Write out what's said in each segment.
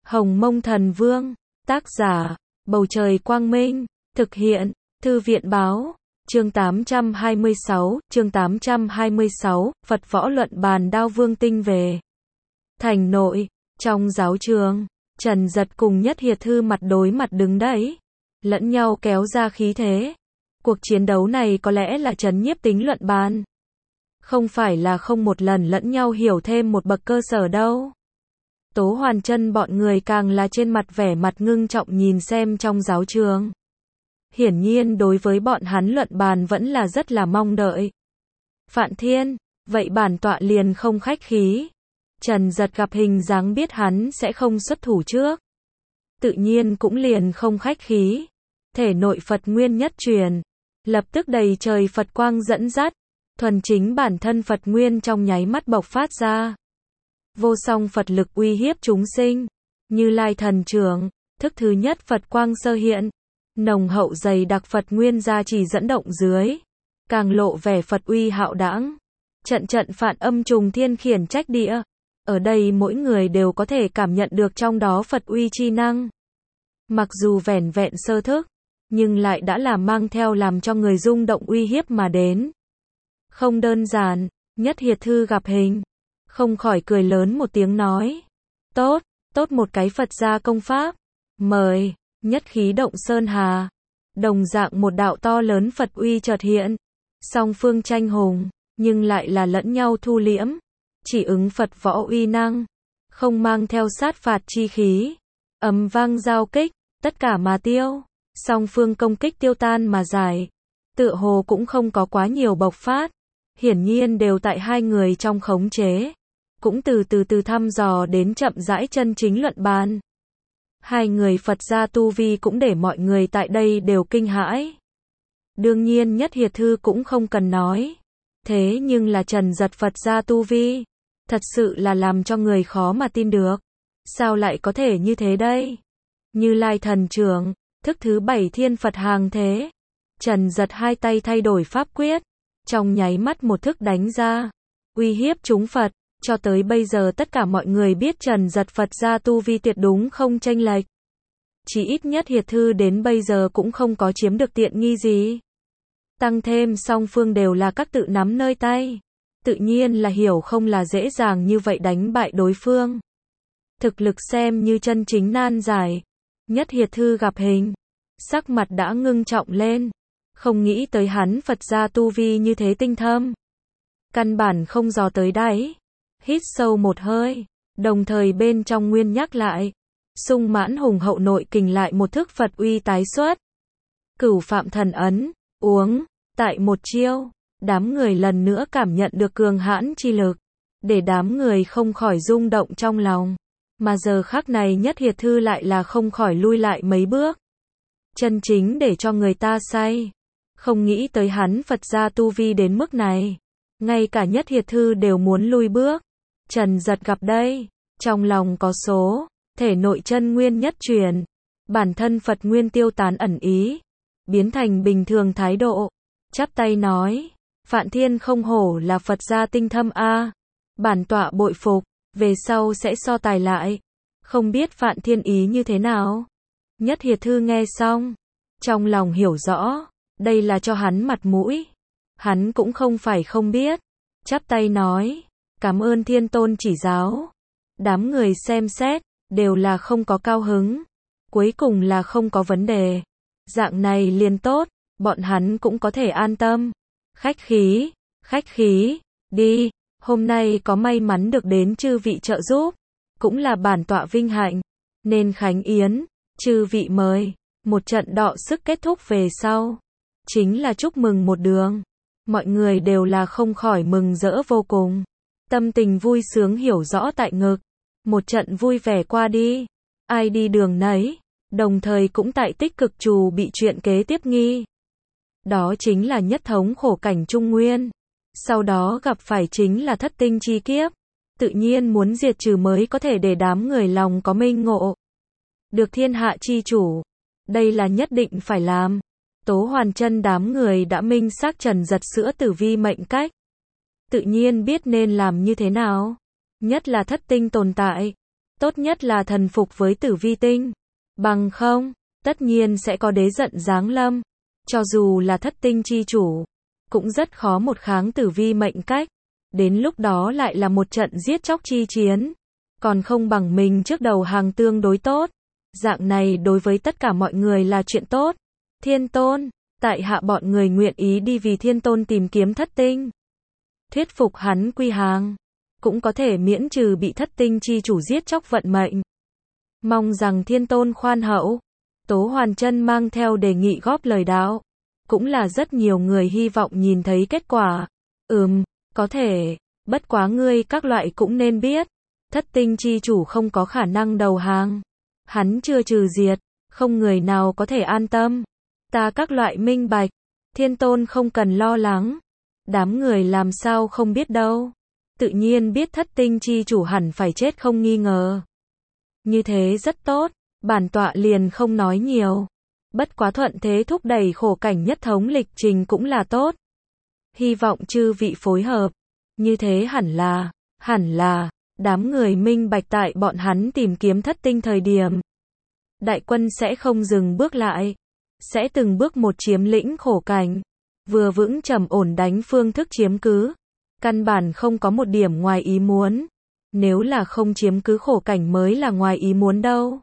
Hồng Mông Thần Vương, tác giả, Bầu Trời Quang Minh, thực hiện, Thư viện Báo, chương 826, Phật Võ Luận Bàn Đao Vương Tinh về. Thành nội, trong giáo trường, Trần Giật cùng Nhất Hiệt Thư mặt đối mặt đứng đấy, lẫn nhau kéo ra khí thế. Cuộc chiến đấu này có lẽ là trấn nhiếp tính luận bàn. Không phải là không một lần lẫn nhau hiểu thêm một bậc cơ sở đâu. Tố Hoàn Chân bọn người càng là trên mặt vẻ mặt ngưng trọng nhìn xem trong giáo trường. Hiển nhiên đối với bọn hắn luận bàn vẫn là rất là mong đợi. Phạn Thiên, vậy bản tọa liền không khách khí. Trần Giật gặp hình dáng biết hắn sẽ không xuất thủ trước. Tự nhiên cũng liền không khách khí. Thể nội Phật Nguyên nhất truyền, lập tức đầy trời Phật quang dẫn dắt, thuần chính bản thân Phật Nguyên trong nháy mắt bộc phát ra. Vô song Phật lực uy hiếp chúng sinh, Như Lai thần trưởng, thức thứ nhất Phật quang sơ hiện, nồng hậu dày đặc Phật Nguyên gia trì dẫn động dưới, càng lộ vẻ Phật uy hạo đãng. Trận trận phạn âm trùng thiên khiển trách địa, ở đây mỗi người đều có thể cảm nhận được trong đó Phật uy chi năng. Mặc dù vẻn vẹn sơ thức, nhưng lại đã là mang theo làm cho người rung động uy hiếp mà đến. Không đơn giản, Nhất Hiệt Thư gặp hình, không khỏi cười lớn một tiếng nói. Tốt, tốt một cái Phật gia công pháp. Mời, nhất khí động sơn hà. Đồng dạng một đạo to lớn Phật uy chợt hiện. Song phương tranh hùng, nhưng lại là lẫn nhau thu liễm. Chỉ ứng Phật võ uy năng, không mang theo sát phạt chi khí. Ầm vang giao kích, tất cả mà tiêu. Song phương công kích tiêu tan mà giải. Tựa hồ cũng không có quá nhiều bộc phát. Hiển nhiên đều tại hai người trong khống chế. Cũng từ thăm dò đến chậm rãi chân chính luận bàn. Hai người Phật gia tu vi cũng để mọi người tại đây đều kinh hãi. Đương nhiên Nhất Hiệt Thư cũng không cần nói. Thế nhưng là Trần Giật Phật gia tu vi, thật sự là làm cho người khó mà tin được. Sao lại có thể như thế đây? Như Lai thần trưởng, thức thứ 7 thiên Phật hàng thế. Trần Giật hai tay thay đổi pháp quyết, trong nháy mắt một thức đánh ra, uy hiếp chúng Phật. Cho tới bây giờ tất cả mọi người biết Trần Giật Phật gia tu vi tuyệt đúng không chênh lệch. Chỉ ít Nhất Hiệt Thư đến bây giờ cũng không có chiếm được tiện nghi gì. Tăng thêm song phương đều là các tự nắm nơi tay. Tự nhiên là hiểu không là dễ dàng như vậy đánh bại đối phương. Thực lực xem như chân chính nan giải. Nhất Hiệt Thư gặp hình, sắc mặt đã ngưng trọng lên. Không nghĩ tới hắn Phật gia tu vi như thế tinh thâm. Căn bản không dò tới đáy. Hít sâu một hơi, đồng thời bên trong nguyên nhắc lại. Sung mãn hùng hậu nội kình lại một thức Phật uy tái xuất. Cửu Phạm Thần Ấn, uống, tại một chiêu, đám người lần nữa cảm nhận được cường hãn chi lực. Để đám người không khỏi rung động trong lòng. Mà giờ khắc này Nhất Hiệt Thư lại là không khỏi lui lại mấy bước. Chân chính để cho người ta say. Không nghĩ tới hắn Phật gia tu vi đến mức này. Ngay cả Nhất Hiệt Thư đều muốn lui bước. Trần Giật gặp đây, trong lòng có số, thể nội chân nguyên nhất truyền, bản thân Phật nguyên tiêu tán ẩn ý, biến thành bình thường thái độ, chắp tay nói, Phạn Thiên không hổ là Phật gia tinh thâm a, bản tọa bội phục, về sau sẽ so tài lại, không biết Phạn Thiên ý như thế nào. Nhất Hiệt Thư nghe xong, trong lòng hiểu rõ, đây là cho hắn mặt mũi, hắn cũng không phải không biết, chắp tay nói. Cảm ơn Thiên Tôn chỉ giáo. Đám người xem xét, đều là không có cao hứng. Cuối cùng là không có vấn đề. Dạng này liền tốt, bọn hắn cũng có thể an tâm. Khách khí, đi. Hôm nay có may mắn được đến chư vị trợ giúp. Cũng là bản tọa vinh hạnh. Nên khánh yến, chư vị mời. Một trận đọ sức kết thúc về sau. Chính là chúc mừng một đường. Mọi người đều là không khỏi mừng rỡ vô cùng. Tâm tình vui sướng hiểu rõ tại ngực. Một trận vui vẻ qua đi. Ai đi đường nấy. Đồng thời cũng tại tích cực trù bị chuyện kế tiếp nghi. Đó chính là nhất thống khổ cảnh Trung Nguyên. Sau đó gặp phải chính là thất tinh chi kiếp. Tự nhiên muốn diệt trừ mới có thể để đám người lòng có minh ngộ. Được thiên hạ chi chủ. Đây là nhất định phải làm. Tố Hoàn Chân đám người đã minh xác Trần Giật sữa tử vi mệnh cách. Tự nhiên biết nên làm như thế nào. Nhất là thất tinh tồn tại. Tốt nhất là thần phục với Tử Vi tinh. Bằng không, tất nhiên sẽ có đế giận giáng lâm. Cho dù là thất tinh chi chủ, cũng rất khó một kháng Tử Vi mệnh cách. Đến lúc đó lại là một trận giết chóc chi chiến. Còn không bằng mình trước đầu hàng tương đối tốt. Dạng này đối với tất cả mọi người là chuyện tốt. Thiên Tôn, tại hạ bọn người nguyện ý đi vì Thiên Tôn tìm kiếm thất tinh. Thuyết phục hắn quy hàng. Cũng có thể miễn trừ bị thất tinh chi chủ giết chóc vận mệnh. Mong rằng Thiên Tôn khoan hậu. Tố Hoàn Chân mang theo đề nghị góp lời đạo. Cũng là rất nhiều người hy vọng nhìn thấy kết quả. Có thể. Bất quá ngươi các loại cũng nên biết. Thất tinh chi chủ không có khả năng đầu hàng. Hắn chưa trừ diệt. Không người nào có thể an tâm. Ta các loại minh bạch. Thiên Tôn không cần lo lắng. Đám người làm sao không biết đâu. Tự nhiên biết thất tinh chi chủ hẳn phải chết không nghi ngờ. Như thế rất tốt. Bản tọa liền không nói nhiều. Bất quá thuận thế thúc đẩy khổ cảnh nhất thống lịch trình cũng là tốt. Hy vọng chư vị phối hợp. Như thế hẳn là, đám người minh bạch tại bọn hắn tìm kiếm thất tinh thời điểm. Đại quân sẽ không dừng bước lại. Sẽ từng bước một chiếm lĩnh khổ cảnh. Vừa vững trầm ổn đánh phương thức chiếm cứ. Căn bản không có một điểm ngoài ý muốn. Nếu là không chiếm cứ khổ cảnh mới là ngoài ý muốn đâu.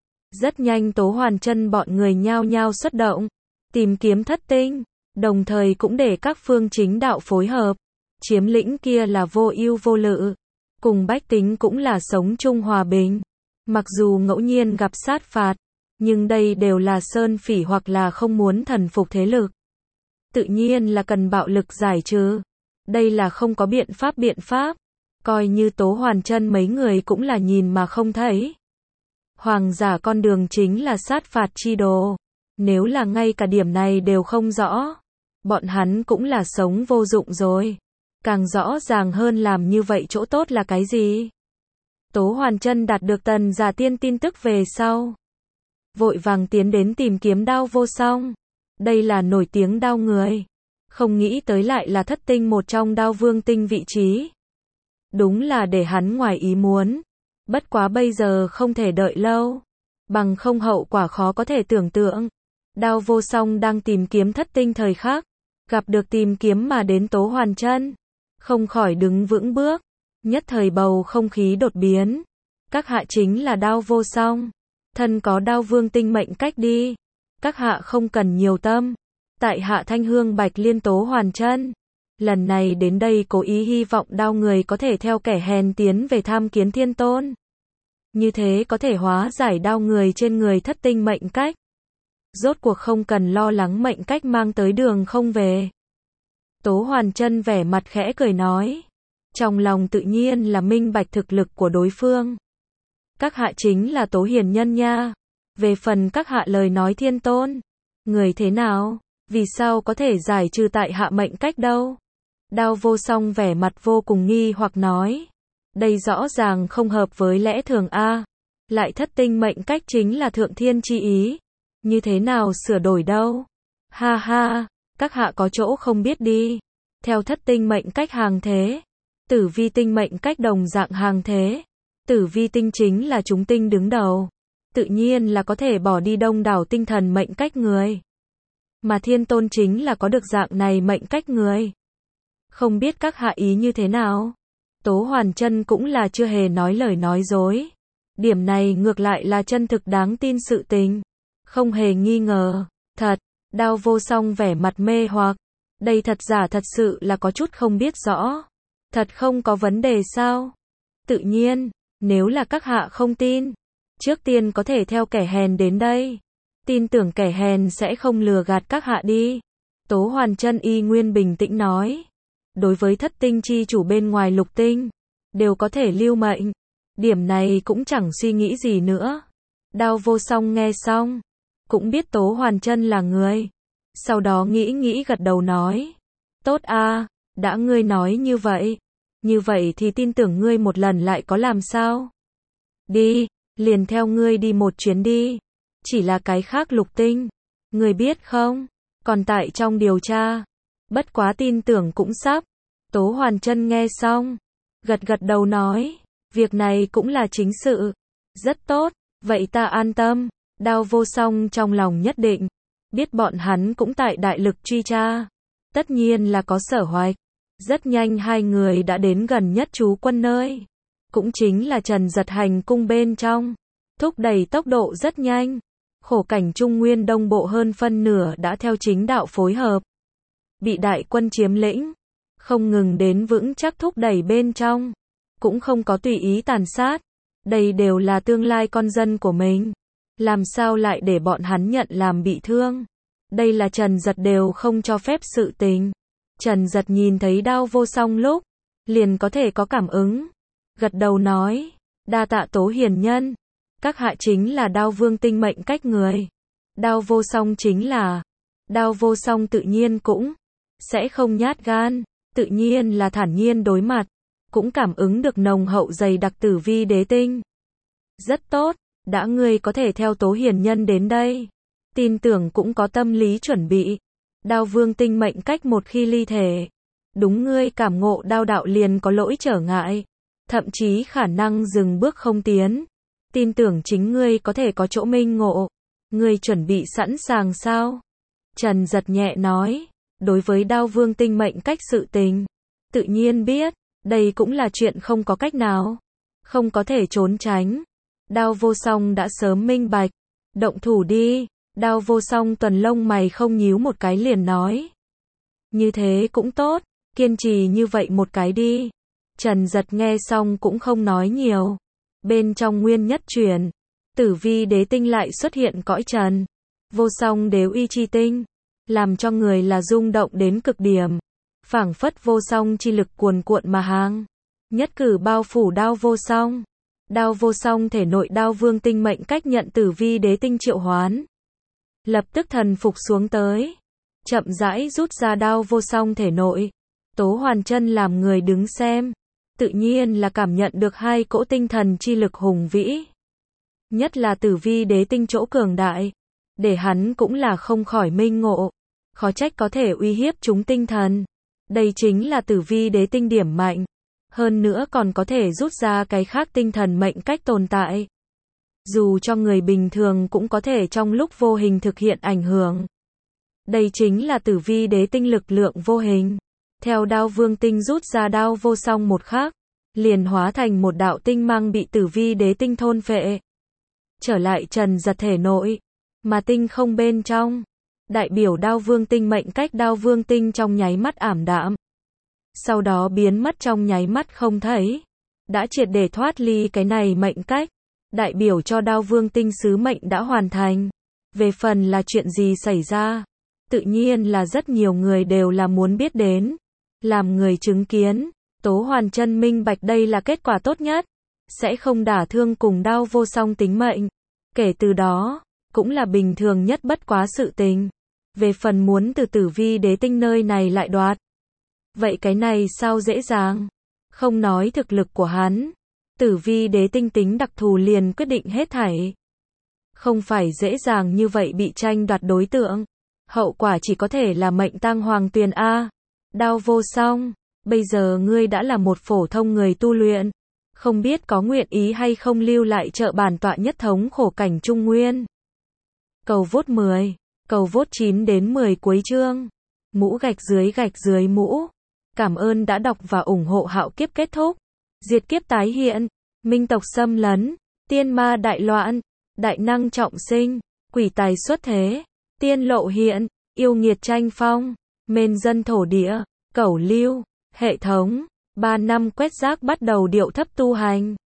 Rất nhanh Tố Hoàn Chân bọn người nhao nhao xuất động. Tìm kiếm thất tinh. Đồng thời cũng để các phương chính đạo phối hợp. Chiếm lĩnh kia là vô ưu vô lự. Cùng bách tính cũng là sống chung hòa bình. Mặc dù ngẫu nhiên gặp sát phạt. Nhưng đây đều là sơn phỉ hoặc là không muốn thần phục thế lực. Tự nhiên là cần bạo lực giải trừ. Đây là không có biện pháp. Coi như Tố Hoàn Chân mấy người cũng là nhìn mà không thấy. Hoàng giả con đường chính là sát phạt chi đồ. Nếu là ngay cả điểm này đều không rõ. Bọn hắn cũng là sống vô dụng rồi. Càng rõ ràng hơn làm như vậy chỗ tốt là cái gì? Tố Hoàn Chân đạt được Tần Giả Tiên tin tức về sau. Vội vàng tiến đến tìm kiếm Đao Vô Song. Đây là nổi tiếng đao người. Không nghĩ tới lại là thất tinh một trong Đao Vương tinh vị trí. Đúng là để hắn ngoài ý muốn. Bất quá bây giờ không thể đợi lâu. Bằng không hậu quả khó có thể tưởng tượng. Đao Vô Song đang tìm kiếm thất tinh thời khắc. Gặp được tìm kiếm mà đến Tố Hoàn Chân. Không khỏi đứng vững bước. Nhất thời bầu không khí đột biến. Các hạ chính là Đao Vô Song. Thân có Đao Vương tinh mệnh cách đi. Các hạ không cần nhiều tâm. Tại hạ Thanh Hương Bạch Liên Tố Hoàn Chân. Lần này đến đây cố ý hy vọng đao người có thể theo kẻ hèn tiến về tham kiến Thiên Tôn. Như thế có thể hóa giải đao người trên người thất tinh mệnh cách. Rốt cuộc không cần lo lắng mệnh cách mang tới đường không về. Tố Hoàn Chân vẻ mặt khẽ cười nói. Trong lòng tự nhiên là minh bạch thực lực của đối phương. Các hạ chính là Tố hiền nhân nha. Về phần các hạ lời nói Thiên Tôn. Người thế nào? Vì sao có thể giải trừ tại hạ mệnh cách đâu? Đao Vô Song vẻ mặt vô cùng nghi hoặc nói. Đây rõ ràng không hợp với lẽ thường a. Lại thất tinh mệnh cách chính là thượng thiên chi ý. Như thế nào sửa đổi đâu? Ha ha, các hạ có chỗ không biết đi. Theo thất tinh mệnh cách hàng thế. Tử Vi tinh mệnh cách đồng dạng hàng thế. Tử Vi tinh chính là chúng tinh đứng đầu. Tự nhiên là có thể bỏ đi đông đảo tinh thần mệnh cách người. Mà Thiên Tôn chính là có được dạng này mệnh cách người. Không biết các hạ ý như thế nào? Tố Hoàn Chân cũng là chưa hề nói lời nói dối. Điểm này ngược lại là chân thực đáng tin sự tình. Không hề nghi ngờ. Thật, Đao Vô Song vẻ mặt mê hoặc. Đây thật giả thật sự là có chút không biết rõ. Thật không có vấn đề sao? Tự nhiên, nếu là các hạ không tin. Trước tiên có thể theo kẻ hèn đến đây. Tin tưởng kẻ hèn sẽ không lừa gạt các hạ đi. Tố Hoàn Chân y nguyên bình tĩnh nói. Đối với thất tinh chi chủ bên ngoài lục tinh. Đều có thể lưu mệnh. Điểm này cũng chẳng suy nghĩ gì nữa. Đao Vô Song nghe xong. Cũng biết Tố Hoàn Chân là người. Sau đó nghĩ gật đầu nói. Tốt a, đã ngươi nói như vậy. Như vậy thì tin tưởng ngươi một lần lại có làm sao. Đi, liền theo ngươi đi một chuyến đi. Chỉ là cái khác lục tinh. Ngươi biết không? Còn tại trong điều tra. Bất quá tin tưởng cũng sắp. Tố Hoàn Chân nghe xong. Gật đầu nói. Việc này cũng là chính sự. Rất tốt, vậy ta an tâm. Đao Vô Song trong lòng nhất định, biết bọn hắn cũng tại đại lực truy tra. Tất nhiên là có sở hoạch. Rất nhanh hai người đã đến gần nhất trú quân nơi. Cũng chính là Trần Giật hành cung bên trong. Thúc đẩy tốc độ rất nhanh. Khổ cảnh Trung Nguyên Đông Bộ hơn phân nửa đã theo chính đạo phối hợp. Bị đại quân chiếm lĩnh. Không ngừng đến vững chắc thúc đẩy bên trong. Cũng không có tùy ý tàn sát. Đây đều là tương lai con dân của mình. Làm sao lại để bọn hắn nhận làm bị thương. Đây là Trần Giật đều không cho phép sự tình. Trần Giật nhìn thấy Đao Vô Song lúc, liền có thể có cảm ứng. Gật đầu nói, đa tạ Tố hiền nhân. Các hạ chính là Đao Vương tinh mệnh cách người. Đao Vô Song chính là. Đao Vô Song tự nhiên cũng sẽ không nhát gan, tự nhiên là thản nhiên đối mặt, cũng cảm ứng được nồng hậu dày đặc tử vi đế tinh. Rất tốt, đã ngươi có thể theo Tố hiền nhân đến đây, tin tưởng cũng có tâm lý chuẩn bị. Đao Vương tinh mệnh cách một khi ly thể, đúng ngươi cảm ngộ đao đạo liền có lỗi trở ngại, thậm chí khả năng dừng bước không tiến. Tin tưởng chính ngươi có thể có chỗ minh ngộ. Ngươi chuẩn bị sẵn sàng sao? Trần Giật nhẹ nói, đối với Đao Vương tinh mệnh cách sự tình, tự nhiên biết, đây cũng là chuyện không có cách nào, không có thể trốn tránh. Đao Vô Song đã sớm minh bạch, động thủ đi. Đao Vô Song tuần lông mày không nhíu một cái liền nói. Như thế cũng tốt, kiên trì như vậy một cái đi. Trần Giật nghe xong cũng không nói nhiều. Bên trong nguyên nhất truyền, tử vi đế tinh lại xuất hiện cõi trần. Vô Song đế uy chi tinh, làm cho người là rung động đến cực điểm. Phảng phất vô song chi lực cuồn cuộn mà hàng. Nhất cử bao phủ Đao Vô Song. Đao Vô Song thể nội Đao Vương tinh mệnh cách nhận tử vi đế tinh triệu hoán. Lập tức thần phục xuống tới. Chậm rãi rút ra Đao Vô Song thể nội. Tố Hoàn Chân làm người đứng xem. Tự nhiên là cảm nhận được hai cỗ tinh thần chi lực hùng vĩ. Nhất là tử vi đế tinh chỗ cường đại. Để hắn cũng là không khỏi minh ngộ. Khó trách có thể uy hiếp chúng tinh thần. Đây chính là tử vi đế tinh điểm mạnh. Hơn nữa còn có thể rút ra cái khác tinh thần mệnh cách tồn tại. Dù cho người bình thường cũng có thể trong lúc vô hình thực hiện ảnh hưởng. Đây chính là tử vi đế tinh lực lượng vô hình. Theo Đao Vương tinh rút ra Đao Vô Song một khắc, liền hóa thành một đạo tinh mang bị tử vi đế tinh thôn phệ. Trở lại Trần Giật thể nội, mà tinh không bên trong. Đại biểu Đao Vương tinh mệnh cách Đao Vương tinh trong nháy mắt ảm đạm. Sau đó biến mất trong nháy mắt không thấy. Đã triệt để thoát ly cái này mệnh cách. Đại biểu cho Đao Vương tinh sứ mệnh đã hoàn thành. Về phần là chuyện gì xảy ra, tự nhiên là rất nhiều người đều là muốn biết đến. Làm người chứng kiến, Tố Hoàn Chân minh bạch đây là kết quả tốt nhất. Sẽ không đả thương cùng Đao Vô Song tính mệnh. Kể từ đó, cũng là bình thường nhất bất quá sự tình. Về phần muốn từ tử vi đế tinh nơi này lại đoạt. Vậy cái này sao dễ dàng? Không nói thực lực của hắn. Tử vi đế tinh tính đặc thù liền quyết định hết thảy. Không phải dễ dàng như vậy bị tranh đoạt đối tượng. Hậu quả chỉ có thể là mệnh tang hoàng tuyền A. Đao Vô Song, bây giờ ngươi đã là một phổ thông người tu luyện. Không biết có nguyện ý hay không lưu lại trợ bản tọa nhất thống khổ cảnh Trung Nguyên. Cầu vote 10, cầu vote 9 đến 10 cuối chương. Mũ gạch dưới mũ. Cảm ơn đã đọc và ủng hộ Hạo Kiếp kết thúc. Diệt kiếp tái hiện, minh tộc xâm lấn, tiên ma đại loạn, đại năng trọng sinh, quỷ tài xuất thế, tiên lộ hiện, yêu nghiệt tranh phong, mên dân thổ địa, cẩu lưu, hệ thống, 3 năm quét rác bắt đầu điệu thấp tu hành.